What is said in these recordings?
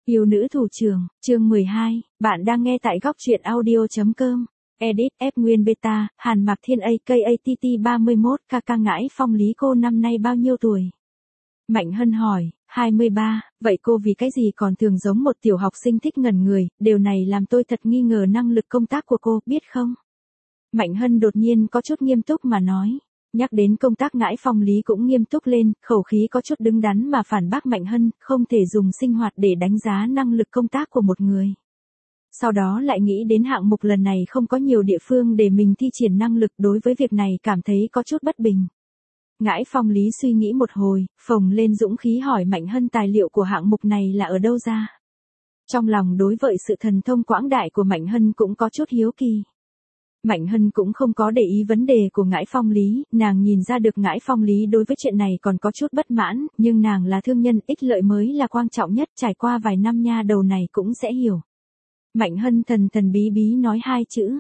Yêu nữ thủ trưởng, chương 12, bạn đang nghe tại góc truyện audio.com. Edit F Nguyên Beta, Hàn Mạc Thiên AKA TT 31 KK Ngãi Phong Lý cô năm nay bao nhiêu tuổi? Mạnh Hân hỏi, 23, vậy cô vì cái gì còn thường giống một tiểu học sinh thích ngẩn người, điều này làm tôi thật nghi ngờ năng lực công tác của cô, biết không? Mạnh Hân đột nhiên có chút nghiêm túc mà nói. Nhắc đến công tác Ngãi Phong Lý cũng nghiêm túc lên, khẩu khí có chút đứng đắn mà phản bác Mạnh Hân, không thể dùng sinh hoạt để đánh giá năng lực công tác của một người. Sau đó lại nghĩ đến hạng mục lần này không có nhiều địa phương để mình thi triển năng lực, đối với việc này cảm thấy có chút bất bình. Ngãi Phong Lý suy nghĩ một hồi, phồng lên dũng khí hỏi Mạnh Hân tài liệu của hạng mục này là ở đâu ra. Trong lòng đối với sự thần thông quảng đại của Mạnh Hân cũng có chút hiếu kỳ. Mạnh Hân cũng không có để ý vấn đề của Ngãi Phong Lý, nàng nhìn ra được Ngãi Phong Lý đối với chuyện này còn có chút bất mãn, nhưng nàng là thương nhân, ích lợi mới là quan trọng nhất, trải qua vài năm nha đầu này cũng sẽ hiểu. Mạnh Hân thần thần bí bí nói hai chữ,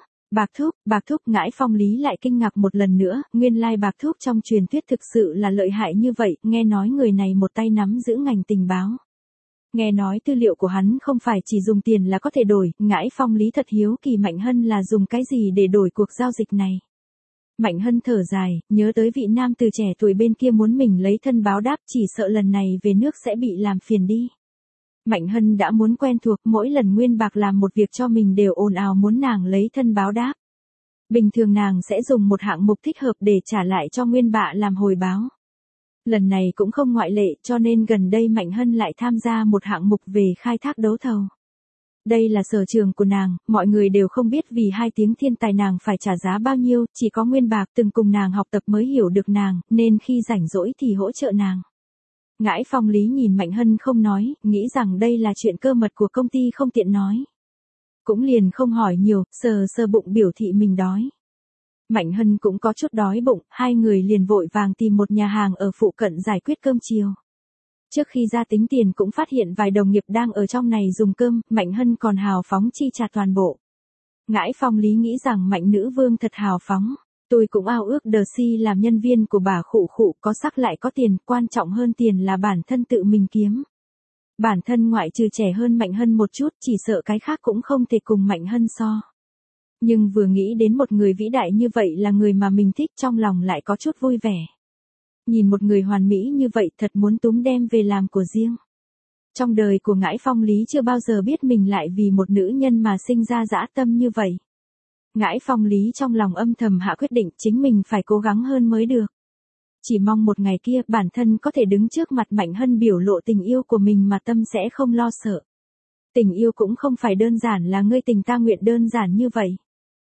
bạc thúc, Ngãi Phong Lý lại kinh ngạc một lần nữa, nguyên lai bạc thúc trong truyền thuyết thực sự là lợi hại như vậy, nghe nói người này một tay nắm giữ ngành tình báo. Nghe nói tư liệu của hắn không phải chỉ dùng tiền là có thể đổi, Ngãi Phong Lý thật hiếu kỳ Mạnh Hân là dùng cái gì để đổi cuộc giao dịch này. Mạnh Hân thở dài, nhớ tới vị nam từ trẻ tuổi bên kia muốn mình lấy thân báo đáp, chỉ sợ lần này về nước sẽ bị làm phiền đi. Mạnh Hân đã muốn quen thuộc, mỗi lần Nguyên Bạc làm một việc cho mình đều ồn ào muốn nàng lấy thân báo đáp. Bình thường nàng sẽ dùng một hạng mục thích hợp để trả lại cho Nguyên Bạ làm hồi báo. Lần này cũng không ngoại lệ, cho nên gần đây Mạnh Hân lại tham gia một hạng mục về khai thác đấu thầu. Đây là sở trường của nàng, mọi người đều không biết vì 2 tiếng thiên tài nàng phải trả giá bao nhiêu, chỉ có Nguyên Bạc từng cùng nàng học tập mới hiểu được nàng, nên khi rảnh rỗi thì hỗ trợ nàng. Ngãi Phong Lý nhìn Mạnh Hân không nói, nghĩ rằng đây là chuyện cơ mật của công ty không tiện nói. Cũng liền không hỏi nhiều, sờ bụng biểu thị mình đói. Mạnh Hân cũng có chút đói bụng, hai người liền vội vàng tìm một nhà hàng ở phụ cận giải quyết cơm chiều. Trước khi ra tính tiền cũng phát hiện vài đồng nghiệp đang ở trong này dùng cơm, Mạnh Hân còn hào phóng chi trả toàn bộ. Ngãi Phong Lý nghĩ rằng Mạnh nữ vương thật hào phóng. Tôi cũng ao ước đờ si làm nhân viên của bà khụ khụ, có sắc lại có tiền, quan trọng hơn tiền là bản thân tự mình kiếm. Bản thân ngoại trừ trẻ hơn Mạnh Hân một chút, chỉ sợ cái khác cũng không thể cùng Mạnh Hân so. Nhưng vừa nghĩ đến một người vĩ đại như vậy là người mà mình thích, trong lòng lại có chút vui vẻ. Nhìn một người hoàn mỹ như vậy thật muốn túm đem về làm của riêng. Trong đời của Ngãi Phong Lý chưa bao giờ biết mình lại vì một nữ nhân mà sinh ra dã tâm như vậy. Ngãi Phong Lý trong lòng âm thầm hạ quyết định chính mình phải cố gắng hơn mới được. Chỉ mong một ngày kia bản thân có thể đứng trước mặt Mạnh Hân biểu lộ tình yêu của mình mà tâm sẽ không lo sợ. Tình yêu cũng không phải đơn giản là ngươi tình ta nguyện đơn giản như vậy.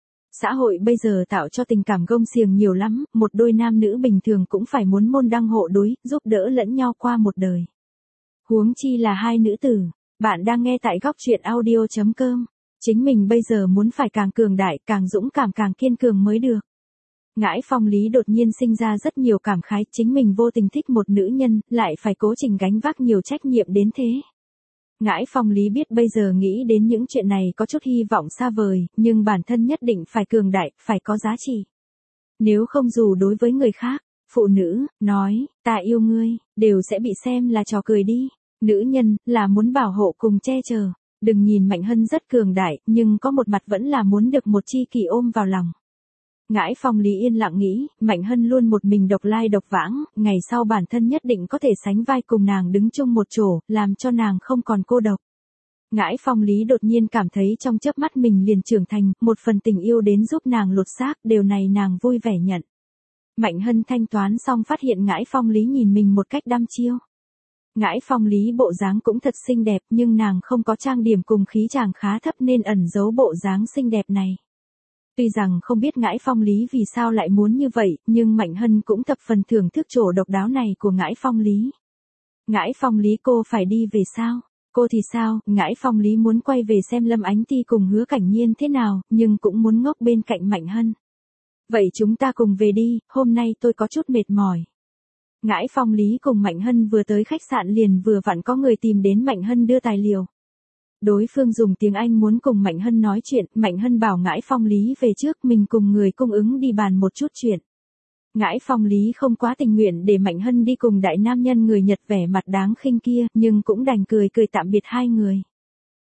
Xã hội bây giờ tạo cho tình cảm gông xiềng nhiều lắm, một đôi nam nữ bình thường cũng phải muốn môn đăng hộ đối, giúp đỡ lẫn nhau qua một đời. Huống chi là hai nữ tử, bạn đang nghe tại góc truyện audio.com. Chính mình bây giờ muốn phải càng cường đại, càng dũng cảm, càng kiên cường mới được. Ngãi Phong Lý đột nhiên sinh ra rất nhiều cảm khái, chính mình vô tình thích một nữ nhân, lại phải cố trình gánh vác nhiều trách nhiệm đến thế. Ngãi Phong Lý biết bây giờ nghĩ đến những chuyện này có chút hy vọng xa vời, nhưng bản thân nhất định phải cường đại, phải có giá trị. Nếu không dù đối với người khác, phụ nữ, nói, ta yêu ngươi, đều sẽ bị xem là trò cười đi. Nữ nhân, là muốn bảo hộ cùng che chở. Đừng nhìn Mạnh Hân rất cường đại, nhưng có một mặt vẫn là muốn được một tri kỷ ôm vào lòng. Ngãi Phong Lý yên lặng nghĩ, Mạnh Hân luôn một mình độc lai độc vãng, ngày sau bản thân nhất định có thể sánh vai cùng nàng đứng chung một chỗ, làm cho nàng không còn cô độc. Ngãi Phong Lý đột nhiên cảm thấy trong chớp mắt mình liền trưởng thành, một phần tình yêu đến giúp nàng lột xác, điều này nàng vui vẻ nhận. Mạnh Hân thanh toán xong phát hiện Ngãi Phong Lý nhìn mình một cách đăm chiêu. Ngãi Phong Lý bộ dáng cũng thật xinh đẹp, nhưng nàng không có trang điểm cùng khí chàng khá thấp nên ẩn giấu bộ dáng xinh đẹp này. Tuy rằng không biết Ngãi Phong Lý vì sao lại muốn như vậy, nhưng Mạnh Hân cũng thập phần thưởng thức chỗ độc đáo này của Ngãi Phong Lý. Ngãi Phong Lý cô phải đi về sao? Cô thì sao? Ngãi Phong Lý muốn quay về xem Lâm Ánh Ti cùng Hứa Cảnh Nhiên thế nào, nhưng cũng muốn ngốc bên cạnh Mạnh Hân. Vậy chúng ta cùng về đi, hôm nay tôi có chút mệt mỏi. Ngãi Phong Lý cùng Mạnh Hân vừa tới khách sạn liền vừa vặn có người tìm đến Mạnh Hân đưa tài liệu. Đối phương dùng tiếng Anh muốn cùng Mạnh Hân nói chuyện, Mạnh Hân bảo Ngãi Phong Lý về trước, mình cùng người cung ứng đi bàn một chút chuyện. Ngãi Phong Lý không quá tình nguyện để Mạnh Hân đi cùng đại nam nhân người Nhật vẻ mặt đáng khinh kia, nhưng cũng đành cười tạm biệt hai người.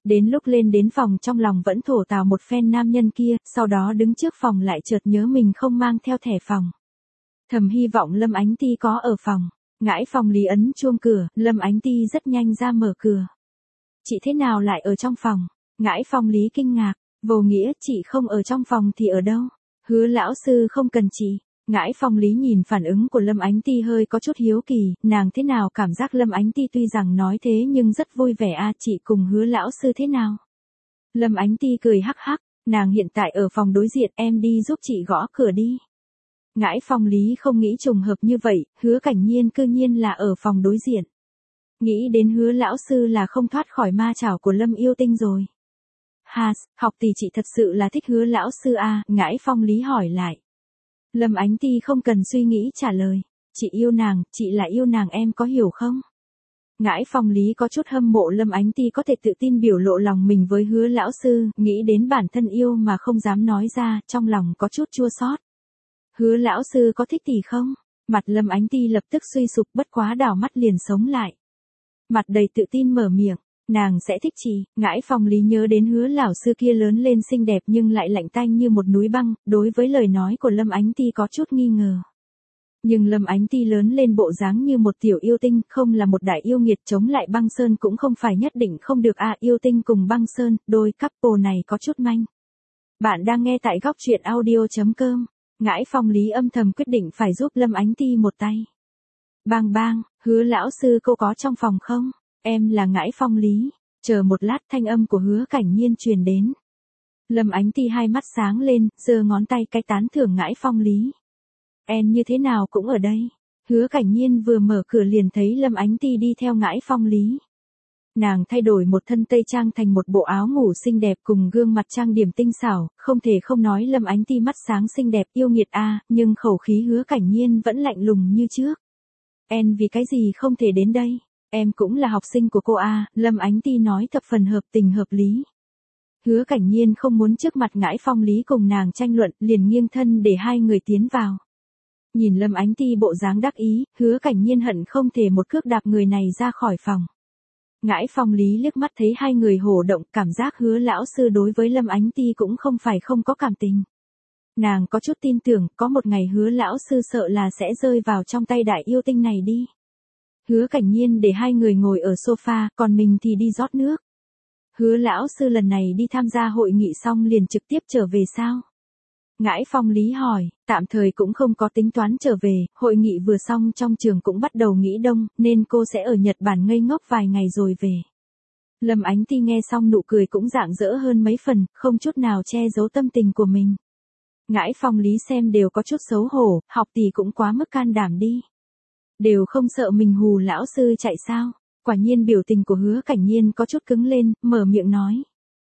Đến lúc lên đến phòng trong lòng vẫn thổ tào một phen nam nhân kia, sau đó đứng trước phòng lại chợt nhớ mình không mang theo thẻ phòng. Thầm hy vọng Lâm Ánh Ti có ở phòng. Ngãi Phong Lý ấn chuông cửa, Lâm Ánh Ti rất nhanh ra mở cửa. Chị thế nào lại ở trong phòng? Ngãi Phong Lý kinh ngạc, vô nghĩa chị không ở trong phòng thì ở đâu? Hứa lão sư không cần chị. Ngãi Phong Lý nhìn phản ứng của Lâm Ánh Ti hơi có chút hiếu kỳ, nàng thế nào cảm giác Lâm Ánh Ti tuy rằng nói thế nhưng rất vui vẻ chị cùng Hứa lão sư thế nào? Lâm Ánh Ti cười hắc hắc, nàng hiện tại ở phòng đối diện, em đi giúp chị gõ cửa đi. Ngãi Phong Lý không nghĩ trùng hợp như vậy, Hứa Cảnh Nhiên cư nhiên là ở phòng đối diện. Nghĩ đến Hứa lão sư là không thoát khỏi ma chảo của Lâm Yêu Tinh rồi. Học tỷ chị thật sự là thích Hứa lão sư à? Ngãi Phong Lý hỏi lại. Lâm Ánh Ti không cần suy nghĩ trả lời. Chị yêu nàng, chị là yêu nàng, em có hiểu không? Ngãi Phong Lý có chút hâm mộ Lâm Ánh Ti có thể tự tin biểu lộ lòng mình với Hứa lão sư, nghĩ đến bản thân yêu mà không dám nói ra, trong lòng có chút chua xót. Hứa lão sư có thích tỷ không? Mặt Lâm Ánh Ti lập tức suy sụp, bất quá đảo mắt liền sống lại. Mặt đầy tự tin mở miệng, nàng sẽ thích chị. Ngãi Phong Lý nhớ đến Hứa lão sư kia lớn lên xinh đẹp nhưng lại lạnh tanh như một núi băng, đối với lời nói của Lâm Ánh Ti có chút nghi ngờ. Nhưng Lâm Ánh Ti lớn lên bộ dáng như một tiểu yêu tinh, không là một đại yêu nghiệt, chống lại băng sơn cũng không phải nhất định không được à. Yêu tinh cùng băng sơn, đôi couple này có chút manh. Bạn đang nghe tại góc truyện audio.com. Ngãi Phong Lý âm thầm quyết định phải giúp Lâm Ánh Ti một tay. Bang bang, Hứa lão sư cô có trong phòng không? Em là Ngãi Phong Lý. Chờ một lát, thanh âm của Hứa Cảnh Nhiên truyền đến. Lâm Ánh Ti hai mắt sáng lên, giơ ngón tay cái tán thưởng Ngãi Phong Lý. Em như thế nào cũng ở đây. Hứa Cảnh Nhiên vừa mở cửa liền thấy Lâm Ánh Ti đi theo Ngãi Phong Lý. Nàng thay đổi một thân tây trang thành một bộ áo ngủ xinh đẹp cùng gương mặt trang điểm tinh xảo, không thể không nói Lâm Ánh Ti mắt sáng xinh đẹp yêu nghiệt a, nhưng khẩu khí Hứa Cảnh Nhiên vẫn lạnh lùng như trước. Em vì cái gì không thể đến đây? Em cũng là học sinh của cô a, Lâm Ánh Ti nói thập phần hợp tình hợp lý. Hứa Cảnh Nhiên không muốn trước mặt Ngãi Phong Lý cùng nàng tranh luận, liền nghiêng thân để hai người tiến vào. Nhìn Lâm Ánh Ti bộ dáng đắc ý, Hứa Cảnh Nhiên hận không thể một cước đạp người này ra khỏi phòng. Ngãi Phong Lý liếc mắt thấy hai người hổ động, cảm giác Hứa lão sư đối với Lâm Ánh Ti cũng không phải không có cảm tình. Nàng có chút tin tưởng, có một ngày Hứa lão sư sợ là sẽ rơi vào trong tay đại yêu tinh này đi. Hứa Cảnh Nhiên để hai người ngồi ở sofa, còn mình thì đi rót nước. Hứa lão sư lần này đi tham gia hội nghị xong liền trực tiếp trở về sao? Ngãi Phong Lý hỏi, tạm thời cũng không có tính toán trở về, hội nghị vừa xong trong trường cũng bắt đầu nghỉ đông, nên cô sẽ ở Nhật Bản ngây ngốc vài ngày rồi về. Lâm Ánh Ti nghe xong nụ cười cũng rạng rỡ hơn mấy phần, không chút nào che giấu tâm tình của mình. Ngãi Phong Lý xem đều có chút xấu hổ, học tỷ cũng quá mức can đảm đi. Đều không sợ mình hù lão sư chạy sao? Quả nhiên biểu tình của Hứa Cảnh Nhiên có chút cứng lên, mở miệng nói.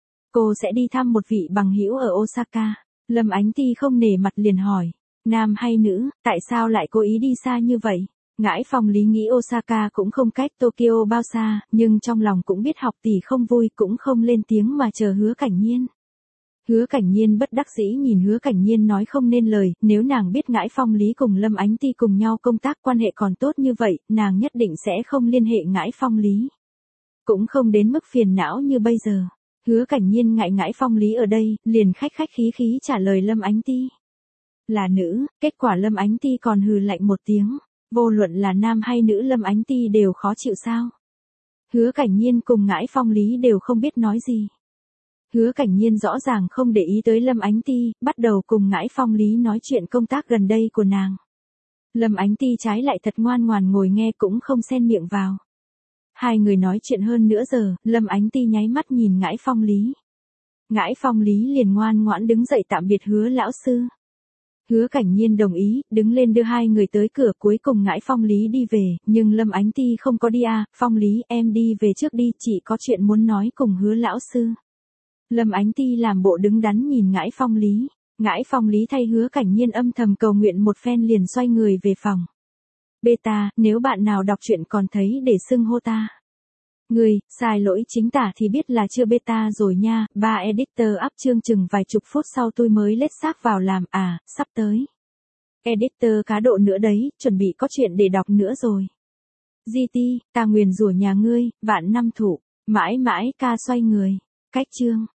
Cô sẽ đi thăm một vị bằng hữu ở Osaka. Lâm Ánh Ti không nể mặt liền hỏi. Nam hay nữ, tại sao lại cố ý đi xa như vậy? Ngãi Phong Lý nghĩ Osaka cũng không cách Tokyo bao xa, nhưng trong lòng cũng biết học tỷ không vui, cũng không lên tiếng mà chờ Hứa Cảnh Nhiên. Hứa Cảnh Nhiên bất đắc dĩ nhìn Hứa Cảnh Nhiên nói không nên lời, nếu nàng biết Ngãi Phong Lý cùng Lâm Ánh Ti cùng nhau công tác quan hệ còn tốt như vậy, nàng nhất định sẽ không liên hệ Ngãi Phong Lý. Cũng không đến mức phiền não như bây giờ. Hứa Cảnh Nhiên ngại Ngãi Phong Lý ở đây, liền khách khí trả lời Lâm Ánh Ti. Là nữ, kết quả Lâm Ánh Ti còn hừ lạnh một tiếng. Vô luận là nam hay nữ Lâm Ánh Ti đều khó chịu sao? Hứa Cảnh Nhiên cùng Ngãi Phong Lý đều không biết nói gì. Hứa Cảnh Nhiên rõ ràng không để ý tới Lâm Ánh Ti, bắt đầu cùng Ngãi Phong Lý nói chuyện công tác gần đây của nàng. Lâm Ánh Ti trái lại thật ngoan ngoàn ngồi nghe cũng không xen miệng vào. Hai người nói chuyện hơn nửa giờ, Lâm Ánh Ti nháy mắt nhìn Ngãi Phong Lý. Ngãi Phong Lý liền ngoan ngoãn đứng dậy tạm biệt Hứa lão sư. Hứa Cảnh Nhiên đồng ý, đứng lên đưa hai người tới cửa, cuối cùng Ngãi Phong Lý đi về, nhưng Lâm Ánh Ti không có đi à. Phong Lý, em đi về trước đi, chị có chuyện muốn nói cùng Hứa lão sư. Lâm Ánh Ti làm bộ đứng đắn nhìn Ngãi Phong Lý. Ngãi Phong Lý thay Hứa Cảnh Nhiên âm thầm cầu nguyện một phen liền xoay người về phòng. Beta, nếu bạn nào đọc truyện còn thấy để xưng hô ta. Người, sai lỗi chính tả thì biết là chưa beta rồi nha. Ba editor up chương chừng vài chục phút sau tôi mới lết xác vào làm, sắp tới. Editor cá độ nữa đấy, chuẩn bị có chuyện để đọc nữa rồi. GT, ta nguyền rủa nhà ngươi, vạn năm thụ. Mãi mãi ca xoay người. Cách chương.